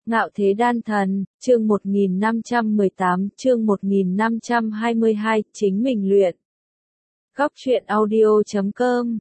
Ngạo Thế Đan Thần, chương 1518, chương 1522, chính mình luyện. Góc truyện audio.com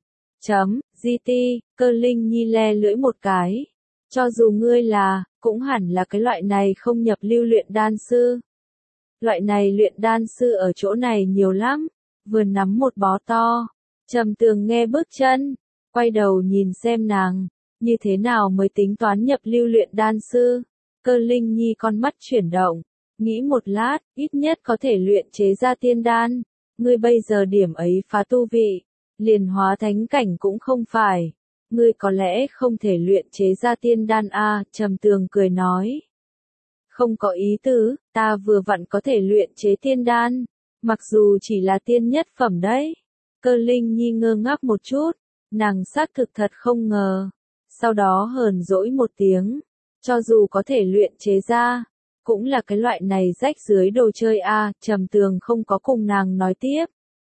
.gt, Cơ Linh Nhi le lưỡi một cái. Cho dù ngươi là, cũng hẳn là cái loại này không nhập lưu luyện đan sư. Loại này luyện đan sư ở chỗ này nhiều lắm, vừa nắm một bó to. Trầm Tường nghe bước chân, quay đầu nhìn xem nàng, như thế nào mới tính toán nhập lưu luyện đan sư. Cơ Linh Nhi con mắt chuyển động, nghĩ một lát, ít nhất có thể luyện chế ra tiên đan. Ngươi bây giờ điểm ấy phá tu vị, liền hóa thánh cảnh cũng không phải. Ngươi có lẽ không thể luyện chế ra tiên đan a, Trầm Tường cười nói. Không có ý tứ, ta vừa vặn có thể luyện chế tiên đan, mặc dù chỉ là tiên nhất phẩm đấy. Cơ Linh Nhi ngơ ngác một chút, nàng xác thực thật không ngờ. Sau đó hờn dỗi một tiếng, cho dù có thể luyện chế ra, cũng là cái loại này rách dưới đồ chơi a. Trầm Tường không có cùng nàng nói tiếp.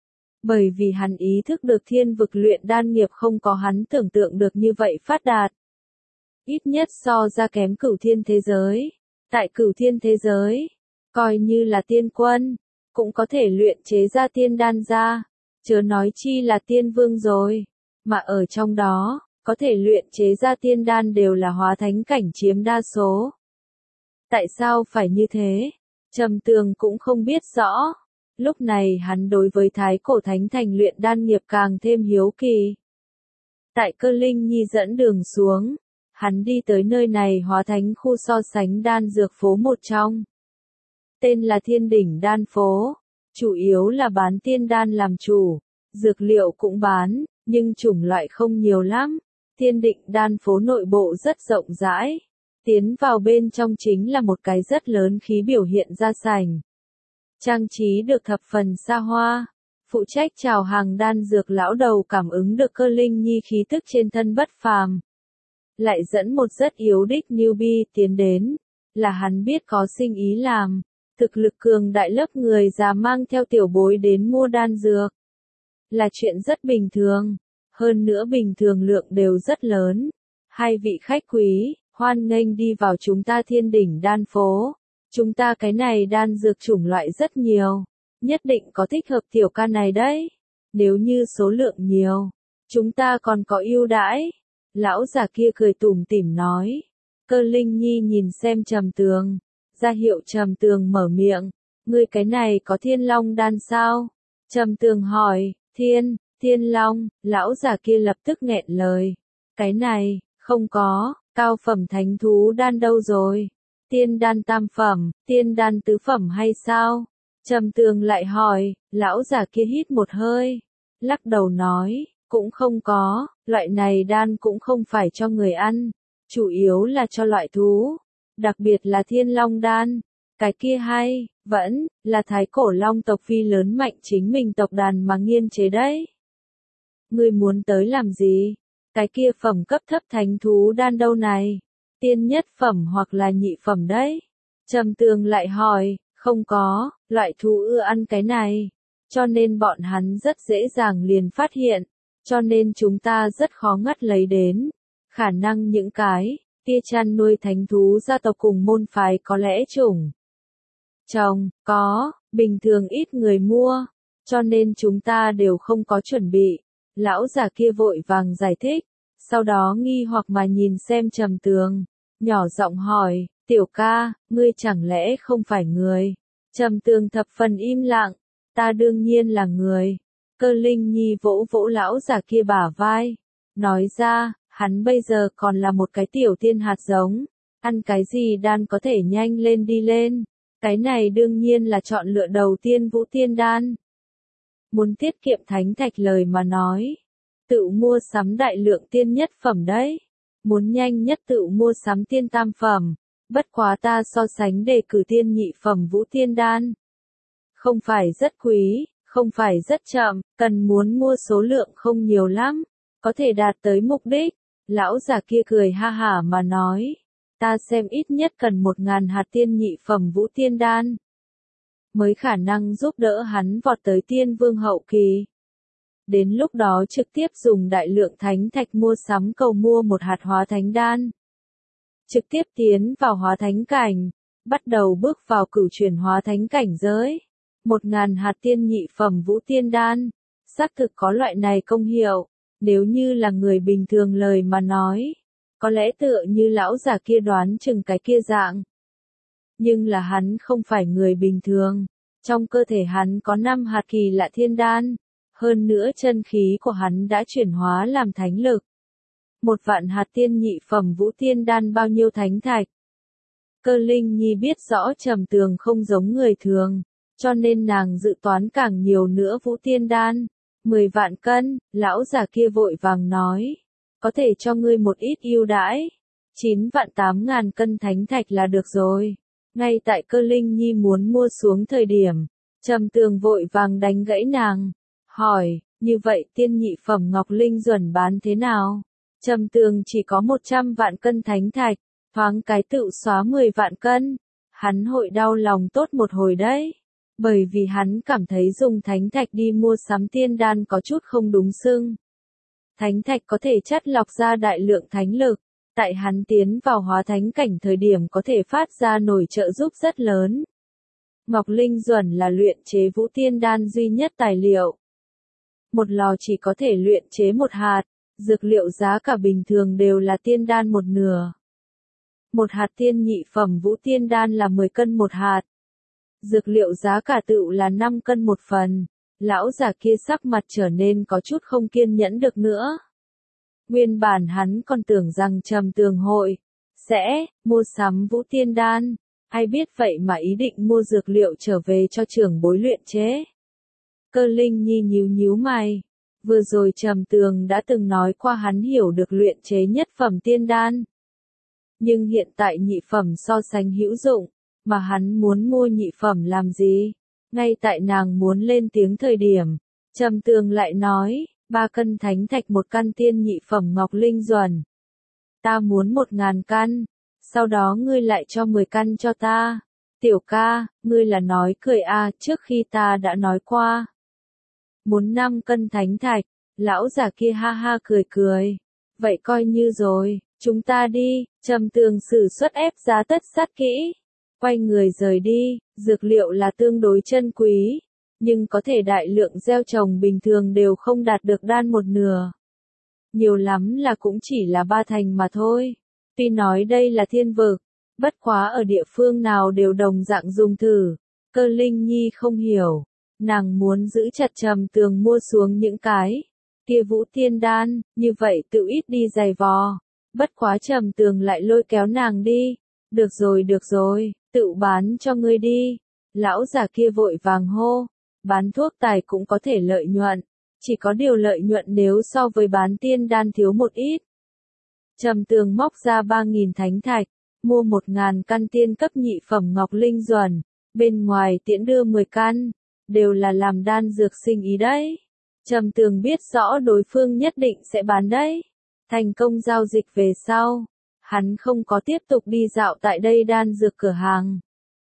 Bởi vì hắn ý thức được thiên vực luyện đan nghiệp không có hắn tưởng tượng được như vậy phát đạt. Ít nhất so ra kém Cửu Thiên thế giới. Tại Cửu Thiên thế giới, coi như là tiên quân, cũng có thể luyện chế ra tiên đan ra, chớ nói chi là tiên vương rồi. Mà ở trong đó, có thể luyện chế ra tiên đan đều là hóa thánh cảnh chiếm đa số. Tại sao phải như thế? Trầm Tường cũng không biết rõ. Lúc này hắn đối với Thái Cổ Thánh Thành luyện đan nghiệp càng thêm hiếu kỳ. Tại Cơ Linh Nhi dẫn đường xuống, hắn đi tới nơi này hóa thánh khu so sánh đan dược phố một trong. Tên là Thiên Đỉnh Đan Phố, chủ yếu là bán tiên đan làm chủ, dược liệu cũng bán, nhưng chủng loại không nhiều lắm. Thiên Đỉnh Đan Phố nội bộ rất rộng rãi, tiến vào bên trong chính là một cái rất lớn khí biểu hiện ra sảnh. Trang trí được thập phần xa hoa, phụ trách chào hàng đan dược lão đầu cảm ứng được Cơ Linh Nhi khí tức trên thân bất phàm. Lại dẫn một rất yếu đích newbie tiến đến, là hắn biết có sinh ý làm, thực lực cường đại lớp người già mang theo tiểu bối đến mua đan dược. Là chuyện rất bình thường, hơn nữa bình thường lượng đều rất lớn. Hai vị khách quý, hoan nghênh đi vào chúng ta Thiên Đỉnh Đan Phố. Chúng ta cái này đan dược chủng loại rất nhiều, nhất định có thích hợp tiểu ca này đấy. Nếu như số lượng nhiều, chúng ta còn có ưu đãi. Lão già kia cười tủm tỉm nói. Cơ Linh Nhi nhìn xem Trầm Tường, ra hiệu Trầm Tường mở miệng. Ngươi cái này có Thiên Long đan sao? Trầm Tường hỏi. Thiên Long, lão già kia lập tức nghẹn lời. Cái này, không có, cao phẩm thánh thú đan đâu rồi? Tiên đan tam phẩm, tiên đan tứ phẩm hay sao? Trầm Tường lại hỏi, lão già kia hít một hơi, lắc đầu nói, cũng không có, loại này đan cũng không phải cho người ăn, chủ yếu là cho loại thú, đặc biệt là Thiên Long đan, cái kia hay, vẫn là Thái Cổ Long tộc phi lớn mạnh chính mình tộc đàn mà nghiên chế đấy. Ngươi muốn tới làm gì? Cái kia phẩm cấp thấp thánh thú đan đâu này? Tiên nhất phẩm hoặc là nhị phẩm đấy. Trầm Tường lại hỏi, không có, loại thú ưa ăn cái này, cho nên bọn hắn rất dễ dàng liền phát hiện, cho nên chúng ta rất khó ngắt lấy đến. Khả năng những cái kia chăn nuôi thánh thú gia tộc cùng môn phái có lẽ chủng có, bình thường ít người mua, cho nên chúng ta đều không có chuẩn bị. Lão già kia vội vàng giải thích, sau đó nghi hoặc mà nhìn xem Trầm Tường, nhỏ giọng hỏi, tiểu ca, ngươi chẳng lẽ không phải người? Trầm Tường thập phần im lặng, ta đương nhiên là người. Cơ Linh Nhi vỗ vỗ lão già kia bả vai, nói ra, hắn bây giờ còn là một cái tiểu tiên hạt giống, ăn cái gì đan có thể nhanh lên đi lên. Cái này đương nhiên là chọn lựa đầu tiên Vũ Tiên đan. Muốn tiết kiệm thánh thạch lời mà nói, tự mua sắm đại lượng tiên nhất phẩm đấy. Muốn nhanh nhất tự mua sắm tiên tam phẩm, bất quá ta so sánh đề cử tiên nhị phẩm Vũ Tiên đan. Không phải rất quý, không phải rất chậm, cần muốn mua số lượng không nhiều lắm, có thể đạt tới mục đích. Lão già kia cười ha hả mà nói, ta xem ít nhất cần 1000 hạt tiên nhị phẩm Vũ Tiên đan, mới khả năng giúp đỡ hắn vọt tới tiên vương hậu kỳ. Đến lúc đó trực tiếp dùng đại lượng thánh thạch mua sắm cầu mua một hạt hóa thánh đan. trực tiếp tiến vào hóa thánh cảnh, bắt đầu bước vào cửu chuyển hóa thánh cảnh giới. 1000 hạt tiên nhị phẩm vũ tiên đan, xác thực có loại này công hiệu, nếu như là người bình thường lời mà nói, có lẽ tựa như lão già kia đoán chừng cái kia dạng. Nhưng là hắn không phải người bình thường, trong cơ thể hắn có 5 hạt kỳ lạ thiên đan, hơn nữa chân khí của hắn đã chuyển hóa làm thánh lực. 1.000 hạt tiên nhị phẩm vũ tiên đan bao nhiêu thánh thạch. Cơ Linh Nhi biết rõ Trầm Tường không giống người thường, cho nên nàng dự toán càng nhiều nữa vũ tiên đan. 10 vạn cân, lão già kia vội vàng nói. Có thể cho ngươi một ít ưu đãi. 9.800.000 cân thánh thạch là được rồi. Ngay tại Cơ Linh Nhi muốn mua xuống thời điểm, Trầm Tường vội vàng đánh gãy nàng. Hỏi, như vậy tiên nhị phẩm Ngọc Linh Duẩn bán thế nào? Trầm Tường chỉ có 100 vạn cân thánh thạch, thoáng cái tự xóa 10 vạn cân. Hắn hội đau lòng tốt một hồi đấy. Bởi vì hắn cảm thấy dùng thánh thạch đi mua sắm tiên đan có chút không đúng xưng. Thánh thạch có thể chất lọc ra đại lượng thánh lực, tại hắn tiến vào hóa thánh cảnh thời điểm có thể phát ra nổi trợ giúp rất lớn. Ngọc Linh Duẩn là luyện chế vũ tiên đan duy nhất tài liệu. Một lò chỉ có thể luyện chế 1 hạt, dược liệu giá cả bình thường đều là tiên đan 1/2. 1 hạt tiên nhị phẩm vũ tiên đan là 10 cân 1 hạt. Dược liệu giá cả tựu là 5 cân 1 phần. Lão già kia sắc mặt trở nên có chút không kiên nhẫn được nữa. Nguyên bản hắn còn tưởng rằng Trầm Tường hội sẽ mua sắm vũ tiên đan, ai biết vậy mà ý định mua dược liệu trở về cho trưởng bối luyện chế. Cơ Linh Nhi nhíu nhíu mày. Vừa rồi Trầm Tường đã từng nói qua hắn hiểu được luyện chế nhất phẩm tiên đan. Nhưng hiện tại nhị phẩm so sánh hữu dụng, mà hắn muốn mua nhị phẩm làm gì? Ngay tại nàng muốn lên tiếng thời điểm, Trầm Tường lại nói, 3 cân thánh thạch 1 căn tiên nhị phẩm Ngọc Linh Duẩn. Ta muốn 1000 căn, sau đó ngươi lại cho 10 căn cho ta. Tiểu ca, ngươi là nói cười à, trước khi ta đã nói qua. Muốn 5 cân thánh thạch, lão già kia ha ha cười cười. Vậy coi như rồi, chúng ta đi. Trầm Tường sử xuất ép giá tất sát kỹ. Quay người rời đi, dược liệu là tương đối chân quý, nhưng có thể đại lượng gieo trồng bình thường đều không đạt được đan 1/2. Nhiều lắm là cũng chỉ là 3 thành mà thôi. Tuy nói đây là thiên vực, bất quá ở địa phương nào đều đồng dạng dùng thử. Cơ Linh Nhi không hiểu, nàng muốn giữ chặt Trầm Tường mua xuống những cái kia vũ tiên đan, như vậy tự ít đi giày vò. Bất quá Trầm Tường lại lôi kéo nàng đi. Được rồi, tự bán cho ngươi đi. Lão già kia vội vàng hô, bán thuốc tài cũng có thể lợi nhuận, chỉ có điều lợi nhuận nếu so với bán tiên đan thiếu một ít. Trầm Tường móc ra 3.000 thánh thạch, mua 1.000 căn tiên cấp nhị phẩm Ngọc Linh Duẩn, bên ngoài tiễn đưa 10 căn, đều là làm đan dược sinh ý đấy. Trầm Tường biết rõ đối phương nhất định sẽ bán đấy. Thành công giao dịch về sau, hắn không có tiếp tục đi dạo tại đây đan dược cửa hàng.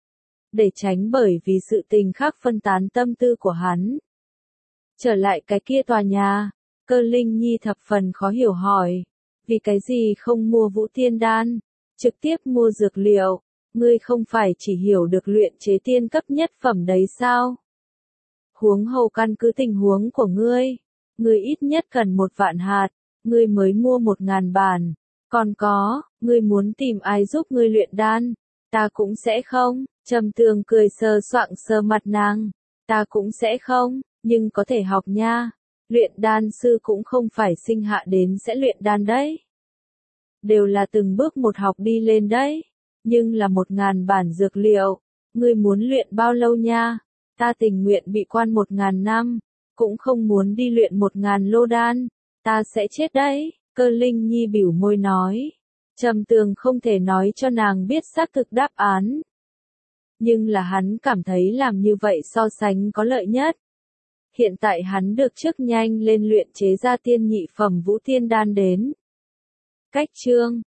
Để tránh bởi vì sự tình khác phân tán tâm tư của hắn. Trở lại cái kia tòa nhà, Cơ Linh Nhi thập phần khó hiểu hỏi. Vì cái gì không mua vũ tiên đan, trực tiếp mua dược liệu, ngươi không phải chỉ hiểu được luyện chế tiên cấp nhất phẩm đấy sao? Huống hồ căn cứ tình huống của ngươi ít nhất cần 1 vạn hạt, ngươi mới mua 1000 bản. Còn có, ngươi muốn tìm ai giúp ngươi luyện đan, ta cũng sẽ không. Trầm Tường cười sờ soạng sờ mặt nàng, ta cũng sẽ không, nhưng có thể học nha. Luyện đan sư cũng không phải sinh hạ đến sẽ luyện đan đấy. Đều là từng bước một học đi lên đấy. Nhưng là 1000 bản dược liệu, ngươi muốn luyện bao lâu nha? Ta tình nguyện bị quan 1000 năm, cũng không muốn đi luyện 1000 lô đan, ta sẽ chết đấy. Cơ Linh Nhi bĩu môi nói. Trầm Tường không thể nói cho nàng biết xác thực đáp án. Nhưng là hắn cảm thấy làm như vậy so sánh có lợi nhất. Hiện tại hắn được trước nhanh lên luyện chế ra tiên nhị phẩm vũ tiên đan đến. Cách chương